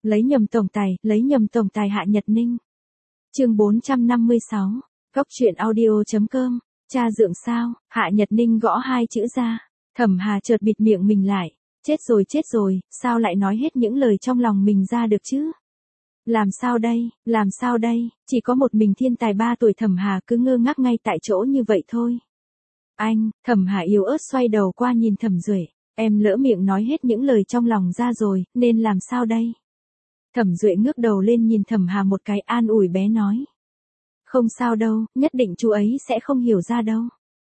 lấy nhầm tổng tài Hạ Nhật Ninh. Chương 456, Góc truyện audio.com, cha dượng sao? Hạ Nhật Ninh gõ hai chữ ra. Thẩm Hà chợt bịt miệng mình lại, chết rồi, sao lại nói hết những lời trong lòng mình ra được chứ? Làm sao đây, chỉ có một mình thiên tài 3 tuổi Thẩm Hà cứ ngơ ngác ngay tại chỗ như vậy thôi. Anh, Thẩm Hà yếu ớt xoay đầu qua nhìn Thẩm Duệ, em lỡ miệng nói hết những lời trong lòng ra rồi, nên làm sao đây? Thẩm Duệ ngước đầu lên nhìn Thẩm Hà một cái an ủi bé nói. Không sao đâu, nhất định chú ấy sẽ không hiểu ra đâu.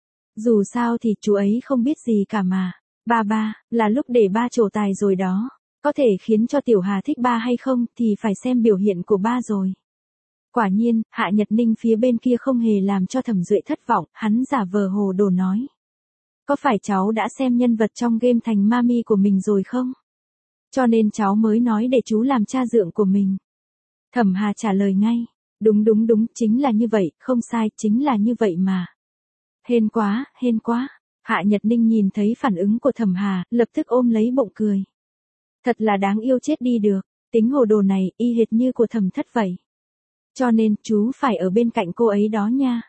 Dù sao thì chú ấy không biết gì cả mà. Ba, là lúc để ba trổ tài rồi đó. Có thể khiến cho Tiểu Hà thích ba hay không thì phải xem biểu hiện của ba rồi. Quả nhiên, Hạ Nhật Ninh phía bên kia không hề làm cho Thẩm Duệ thất vọng, hắn giả vờ hồ đồ nói. Có phải cháu đã xem nhân vật trong game thành mami của mình rồi không? Cho nên cháu mới nói để chú làm cha dượng của mình. Thẩm Hà trả lời ngay. Đúng, chính là như vậy, không sai, chính là như vậy mà. Hên quá. Hạ Nhật Ninh nhìn thấy phản ứng của Thẩm Hà, lập tức ôm lấy bụng cười. Thật là đáng yêu chết đi được, tính hồ đồ này y hệt như của Thẩm Thất vậy. Cho nên chú phải ở bên cạnh cô ấy đó nha.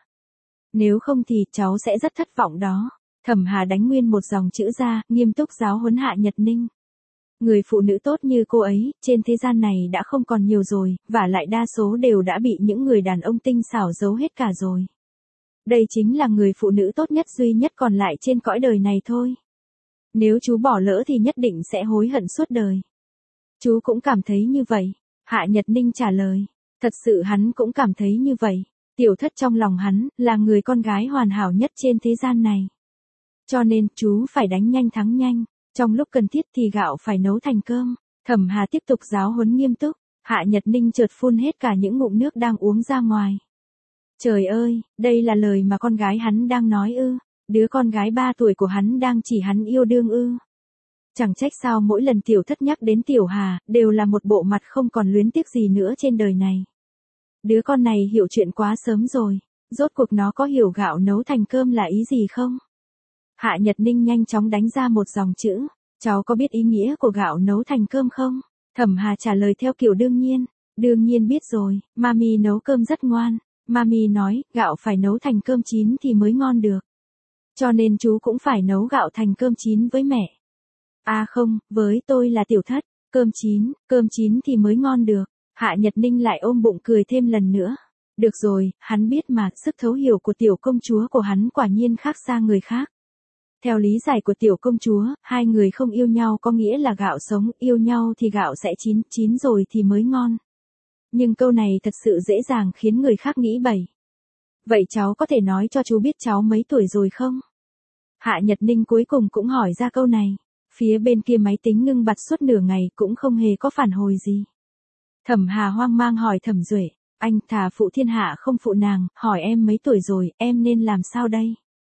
Nếu không thì cháu sẽ rất thất vọng đó. Thẩm Hà đánh nguyên một dòng chữ ra, nghiêm túc giáo huấn Hạ Nhật Ninh. Người phụ nữ tốt như cô ấy, trên thế gian này đã không còn nhiều rồi, và lại đa số đều đã bị những người đàn ông tinh xảo giấu hết cả rồi. Đây chính là người phụ nữ tốt nhất duy nhất còn lại trên cõi đời này thôi. Nếu chú bỏ lỡ thì nhất định sẽ hối hận suốt đời. Chú cũng cảm thấy như vậy. Hạ Nhật Ninh trả lời. Thật sự hắn cũng cảm thấy như vậy. Tiểu Thất trong lòng hắn, là người con gái hoàn hảo nhất trên thế gian này. Cho nên, chú phải đánh nhanh thắng nhanh. Trong lúc cần thiết thì gạo phải nấu thành cơm. Thẩm Hà tiếp tục giáo huấn nghiêm túc. Hạ Nhật Ninh chợt phun hết cả những ngụm nước đang uống ra ngoài. Trời ơi, đây là lời mà con gái hắn đang nói ư? Đứa con gái 3 tuổi của hắn đang chỉ hắn yêu đương ư? Chẳng trách sao mỗi lần Tiểu Thất nhắc đến Tiểu Hà, đều là một bộ mặt không còn luyến tiếc gì nữa trên đời này. Đứa con này hiểu chuyện quá sớm rồi. Rốt cuộc nó có hiểu gạo nấu thành cơm là ý gì không? Hạ Nhật Ninh nhanh chóng đánh ra một dòng chữ. Cháu có biết ý nghĩa của gạo nấu thành cơm không? Thẩm Hà trả lời theo kiểu đương nhiên. Đương nhiên biết rồi, mami nấu cơm rất ngoan. Mami nói, gạo phải nấu thành cơm chín thì mới ngon được. Cho nên chú cũng phải nấu gạo thành cơm chín với mẹ. À không, với tôi là Tiểu Thất, cơm chín thì mới ngon được. Hạ Nhật Ninh lại ôm bụng cười thêm lần nữa. Được rồi, hắn biết mà, sức thấu hiểu của tiểu công chúa của hắn quả nhiên khác xa người khác. Theo lý giải của tiểu công chúa, hai người không yêu nhau có nghĩa là gạo sống, yêu nhau thì gạo sẽ chín rồi thì mới ngon. Nhưng câu này thật sự dễ dàng khiến người khác nghĩ bậy. Vậy cháu có thể nói cho chú biết cháu mấy tuổi rồi không? Hạ Nhật Ninh cuối cùng cũng hỏi ra câu này. Phía bên kia máy tính ngưng bặt suốt nửa ngày cũng không hề có phản hồi gì. Thẩm Hà hoang mang hỏi Thẩm Duệ. Anh thà phụ thiên hạ không phụ nàng, hỏi em mấy tuổi rồi, em nên làm sao đây?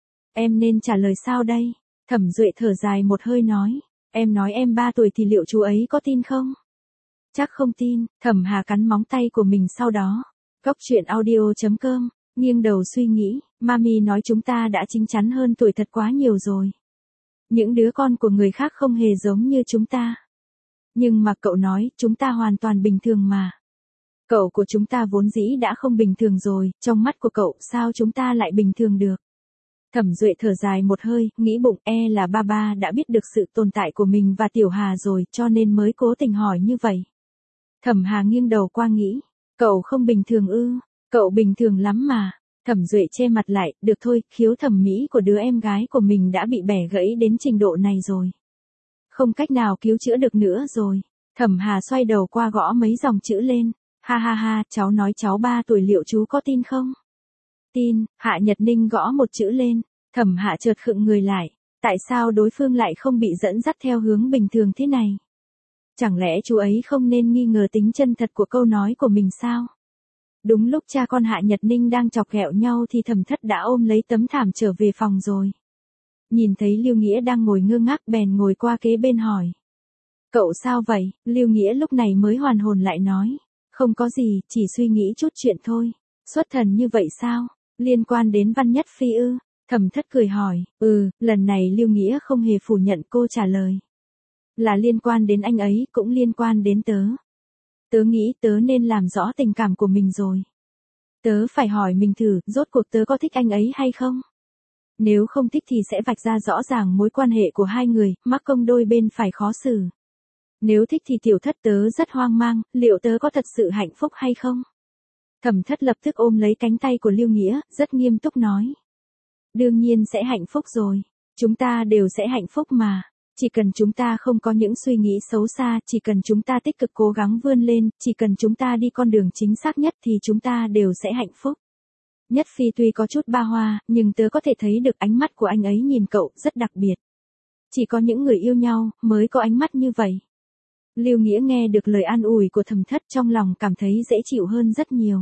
Em nên trả lời sao đây? Thẩm Duệ thở dài một hơi nói. Em nói em 3 tuổi thì liệu chú ấy có tin không? Chắc không tin. Thẩm Hà cắn móng tay của mình sau đó. Góc truyện audio.com, nghiêng đầu suy nghĩ, mami nói chúng ta đã chín chắn hơn tuổi thật quá nhiều rồi. Những đứa con của người khác không hề giống như chúng ta. Nhưng mà cậu nói, chúng ta hoàn toàn bình thường mà. Cậu của chúng ta vốn dĩ đã không bình thường rồi, trong mắt của cậu sao chúng ta lại bình thường được? Thẩm Duệ thở dài một hơi, nghĩ bụng là ba đã biết được sự tồn tại của mình và Tiểu Hà rồi, cho nên mới cố tình hỏi như vậy. Thẩm Hà nghiêng đầu qua nghĩ, cậu không bình thường ư? Cậu bình thường lắm mà. Thẩm Duệ che mặt lại, được thôi, khiếu thẩm mỹ của đứa em gái của mình đã bị bẻ gãy đến trình độ này rồi. Không cách nào cứu chữa được nữa rồi. Thẩm Hà xoay đầu qua gõ mấy dòng chữ lên. Ha, cháu nói cháu 3 tuổi liệu chú có tin không? Tin. Hạ Nhật Ninh gõ một chữ lên. Thẩm Hạ chợt khựng người lại. Tại sao đối phương lại không bị dẫn dắt theo hướng bình thường thế này? Chẳng lẽ chú ấy không nên nghi ngờ tính chân thật của câu nói của mình sao? Đúng lúc cha con Hạ Nhật Ninh đang chọc ghẹo nhau thì Thẩm Thất đã ôm lấy tấm thảm trở về phòng rồi. Nhìn thấy Lưu Nghĩa đang ngồi ngơ ngác bèn ngồi qua kế bên hỏi. Cậu sao vậy? Lưu Nghĩa lúc này mới hoàn hồn lại nói. Không có gì, chỉ suy nghĩ chút chuyện thôi. Xuất thần như vậy sao? Liên quan đến Văn Nhất Phi ư? Thẩm Thất cười hỏi. Lần này Lưu Nghĩa không hề phủ nhận, cô trả lời. Là liên quan đến anh ấy, cũng liên quan đến tớ. Tớ nghĩ tớ nên làm rõ tình cảm của mình rồi. Tớ phải hỏi mình thử, rốt cuộc tớ có thích anh ấy hay không? Nếu không thích thì sẽ vạch ra rõ ràng mối quan hệ của hai người, mắc công đôi bên phải khó xử. Nếu thích thì tiểu thất tớ rất hoang mang, liệu tớ có thật sự hạnh phúc hay không? Thẩm thất lập tức ôm lấy cánh tay của Lưu Nghĩa, rất nghiêm túc nói. Đương nhiên sẽ hạnh phúc rồi. Chúng ta đều sẽ hạnh phúc mà. Chỉ cần chúng ta không có những suy nghĩ xấu xa, chỉ cần chúng ta tích cực cố gắng vươn lên, chỉ cần chúng ta đi con đường chính xác nhất thì chúng ta đều sẽ hạnh phúc. Nhất Phi tuy có chút ba hoa, nhưng tớ có thể thấy được ánh mắt của anh ấy nhìn cậu rất đặc biệt. Chỉ có những người yêu nhau mới có ánh mắt như vậy. Lưu Nghĩa nghe được lời an ủi của Thẩm thất trong lòng cảm thấy dễ chịu hơn rất nhiều.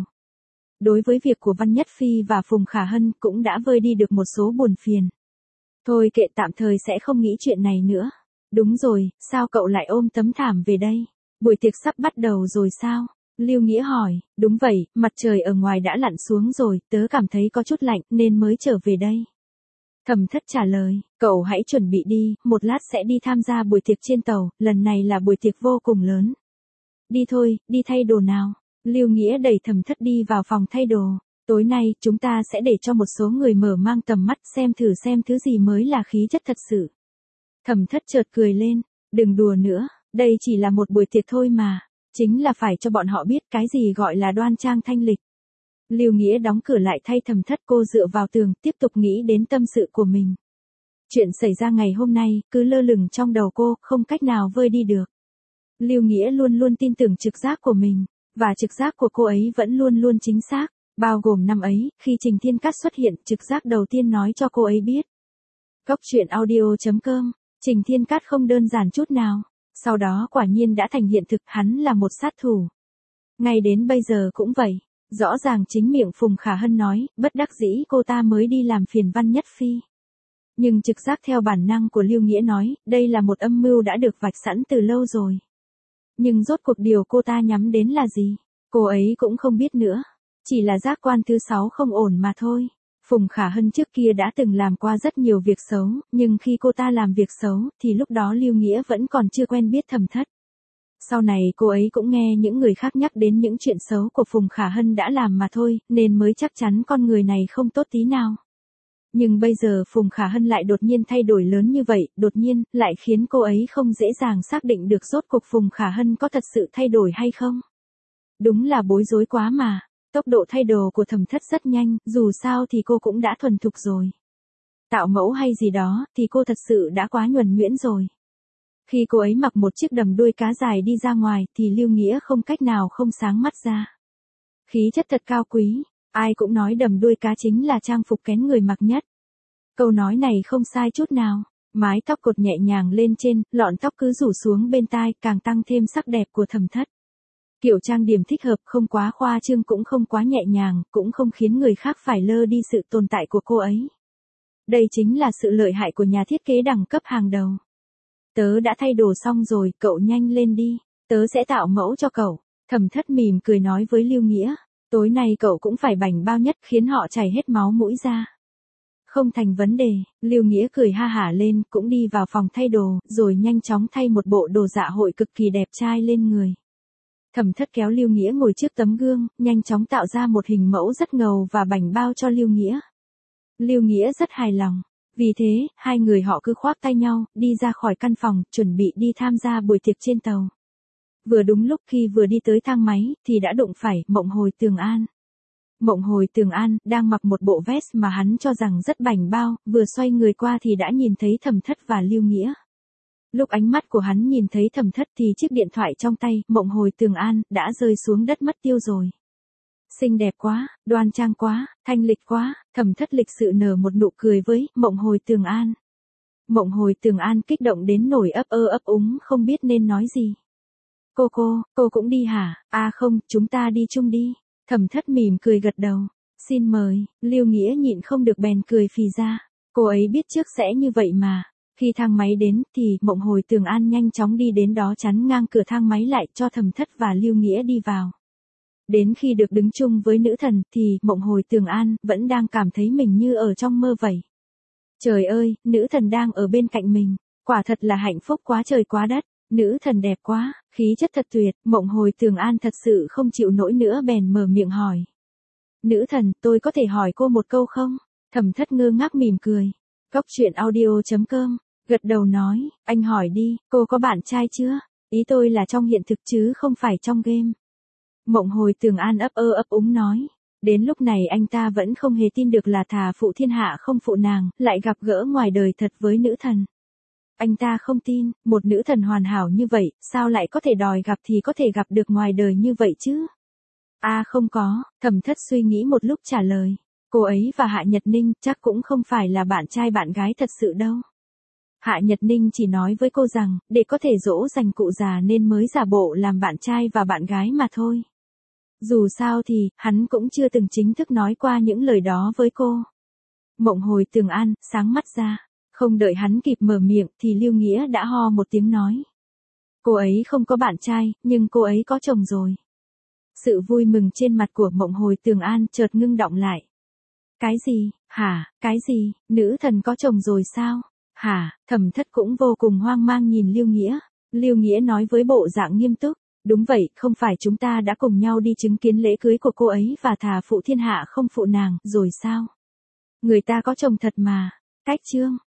Đối với việc của Văn Nhất Phi và Phùng Khả Hân cũng đã vơi đi được một số buồn phiền. Thôi kệ, tạm thời sẽ không nghĩ chuyện này nữa. Đúng rồi, sao cậu lại ôm tấm thảm về đây? Buổi tiệc sắp bắt đầu rồi sao? Lưu Nghĩa hỏi. Đúng vậy, mặt trời ở ngoài đã lặn xuống rồi, tớ cảm thấy có chút lạnh nên mới trở về đây. Thẩm thất trả lời. Cậu hãy chuẩn bị đi, một lát sẽ đi tham gia buổi tiệc trên tàu, lần này là buổi tiệc vô cùng lớn. Đi thôi, đi thay đồ nào. Lưu Nghĩa đẩy Thẩm thất đi vào phòng thay đồ. Tối nay, chúng ta sẽ để cho một số người mở mang tầm mắt xem thử xem thứ gì mới là khí chất thật sự. Thẩm thất chợt cười lên. Đừng đùa nữa, đây chỉ là một buổi tiệc thôi mà. Chính là phải cho bọn họ biết cái gì gọi là đoan trang thanh lịch. Lưu Nghĩa đóng cửa lại thay Thẩm thất, cô dựa vào tường, tiếp tục nghĩ đến tâm sự của mình. Chuyện xảy ra ngày hôm nay, cứ lơ lửng trong đầu cô, không cách nào vơi đi được. Lưu Nghĩa luôn luôn tin tưởng trực giác của mình, và trực giác của cô ấy vẫn luôn luôn chính xác. Bao gồm năm ấy, khi Trình Thiên Cát xuất hiện, trực giác đầu tiên nói cho cô ấy biết. Cốc truyện audio.com, Trình Thiên Cát không đơn giản chút nào. Sau đó quả nhiên đã thành hiện thực, hắn là một sát thủ. Ngay đến bây giờ cũng vậy. Rõ ràng chính miệng Phùng Khả Hân nói, bất đắc dĩ cô ta mới đi làm phiền Văn Nhất Phi. Nhưng trực giác theo bản năng của Lưu Nghĩa nói, đây là một âm mưu đã được vạch sẵn từ lâu rồi. Nhưng rốt cuộc điều cô ta nhắm đến là gì? Cô ấy cũng không biết nữa. Chỉ là giác quan thứ 6 không ổn mà thôi. Phùng Khả Hân trước kia đã từng làm qua rất nhiều việc xấu, nhưng khi cô ta làm việc xấu, thì lúc đó Lưu Nghĩa vẫn còn chưa quen biết Thẩm thất. Sau này cô ấy cũng nghe những người khác nhắc đến những chuyện xấu của Phùng Khả Hân đã làm mà thôi, nên mới chắc chắn con người này không tốt tí nào. Nhưng bây giờ Phùng Khả Hân lại đột nhiên thay đổi lớn như vậy, đột nhiên, lại khiến cô ấy không dễ dàng xác định được rốt cuộc Phùng Khả Hân có thật sự thay đổi hay không. Đúng là bối rối quá mà. Tốc độ thay đồ của Thẩm thất rất nhanh, dù sao thì cô cũng đã thuần thục rồi. Tạo mẫu hay gì đó, thì cô thật sự đã quá nhuần nhuyễn rồi. Khi cô ấy mặc một chiếc đầm đuôi cá dài đi ra ngoài, thì Lưu Nghĩa không cách nào không sáng mắt ra. Khí chất thật cao quý, ai cũng nói đầm đuôi cá chính là trang phục kén người mặc nhất. Câu nói này không sai chút nào. Mái tóc cột nhẹ nhàng lên trên, lọn tóc cứ rủ xuống bên tai, càng tăng thêm sắc đẹp của Thẩm thất. Kiểu trang điểm thích hợp, không quá khoa trương cũng không quá nhẹ nhàng, cũng không khiến người khác phải lơ đi sự tồn tại của cô ấy. Đây chính là sự lợi hại của nhà thiết kế đẳng cấp hàng đầu. Tớ đã thay đồ xong rồi, cậu nhanh lên đi, tớ sẽ tạo mẫu cho cậu. Thẩm thất mỉm cười nói với Lưu Nghĩa, tối nay cậu cũng phải bảnh bao nhất khiến họ chảy hết máu mũi ra. Không thành vấn đề, Lưu Nghĩa cười ha hả lên, cũng đi vào phòng thay đồ, rồi nhanh chóng thay một bộ đồ dạ hội cực kỳ đẹp trai lên người. Thẩm thất kéo Lưu Nghĩa ngồi trước tấm gương, nhanh chóng tạo ra một hình mẫu rất ngầu và bảnh bao cho Lưu Nghĩa. Lưu Nghĩa rất hài lòng. Vì thế, hai người họ cứ khoác tay nhau, đi ra khỏi căn phòng, chuẩn bị đi tham gia buổi tiệc trên tàu. Vừa đúng lúc khi vừa đi tới thang máy, thì đã đụng phải Mộng Hồi Tường An. Mộng Hồi Tường An, đang mặc một bộ vest mà hắn cho rằng rất bảnh bao, vừa xoay người qua thì đã nhìn thấy Thẩm thất và Lưu Nghĩa. Lúc ánh mắt của hắn nhìn thấy Thẩm thất thì chiếc điện thoại trong tay, Mộng Hồi Tường An, đã rơi xuống đất mất tiêu rồi. Xinh đẹp quá, đoan trang quá, thanh lịch quá, Thẩm thất lịch sự nở một nụ cười với Mộng Hồi Tường An. Mộng Hồi Tường An kích động đến nổi ấp ơ ấp úng không biết nên nói gì. Cô cũng đi hả? À không, chúng ta đi chung đi. Thẩm thất mỉm cười gật đầu. Xin mời, Lưu Nghĩa nhịn không được bèn cười phì ra. Cô ấy biết trước sẽ như vậy mà. Khi thang máy đến thì Mộng Hồi Tường An nhanh chóng đi đến đó chắn ngang cửa thang máy lại cho Thẩm thất và Lưu Nghĩa đi vào. Đến khi được đứng chung với nữ thần thì Mộng Hồi Tường An vẫn đang cảm thấy mình như ở trong mơ vậy. Trời ơi, nữ thần đang ở bên cạnh mình, quả thật là hạnh phúc quá trời quá đất. Nữ thần đẹp quá, khí chất thật tuyệt, Mộng Hồi Tường An thật sự không chịu nổi nữa bèn mở miệng hỏi. Nữ thần, tôi có thể hỏi cô một câu không? Thẩm Thất ngơ ngác mỉm cười. Cốc truyện audio.com, gật đầu nói, anh hỏi đi, cô có bạn trai chưa? Ý tôi là trong hiện thực chứ không phải trong game. Mộng Hồi Tường An ấp úng nói. Đến lúc này anh ta vẫn không hề tin được là thà phụ thiên hạ không phụ nàng, lại gặp gỡ ngoài đời thật với nữ thần. Anh ta không tin, một nữ thần hoàn hảo như vậy, sao lại có thể đòi gặp thì có thể gặp được ngoài đời như vậy chứ? Không có, Thẩm Thất suy nghĩ một lúc trả lời. Cô ấy và Hạ Nhật Ninh chắc cũng không phải là bạn trai bạn gái thật sự đâu. Hạ Nhật Ninh chỉ nói với cô rằng, để có thể dỗ dành cụ già nên mới giả bộ làm bạn trai và bạn gái mà thôi. Dù sao thì, hắn cũng chưa từng chính thức nói qua những lời đó với cô. Mộng Hồi Tường An, sáng mắt ra. Không đợi hắn kịp mở miệng thì Lưu Nghĩa đã ho một tiếng nói. Cô ấy không có bạn trai, nhưng cô ấy có chồng rồi. Sự vui mừng trên mặt của Mộng Hồi Tường An chợt ngưng đọng lại. Cái gì, hả, cái gì, nữ thần có chồng rồi sao? Hả, Thẩm Thất cũng vô cùng hoang mang nhìn Lưu Nghĩa. Lưu Nghĩa nói với bộ dạng nghiêm túc. Đúng vậy, không phải chúng ta đã cùng nhau đi chứng kiến lễ cưới của cô ấy và thà phụ thiên hạ không phụ nàng, rồi sao? Người ta có chồng thật mà. Cách chương.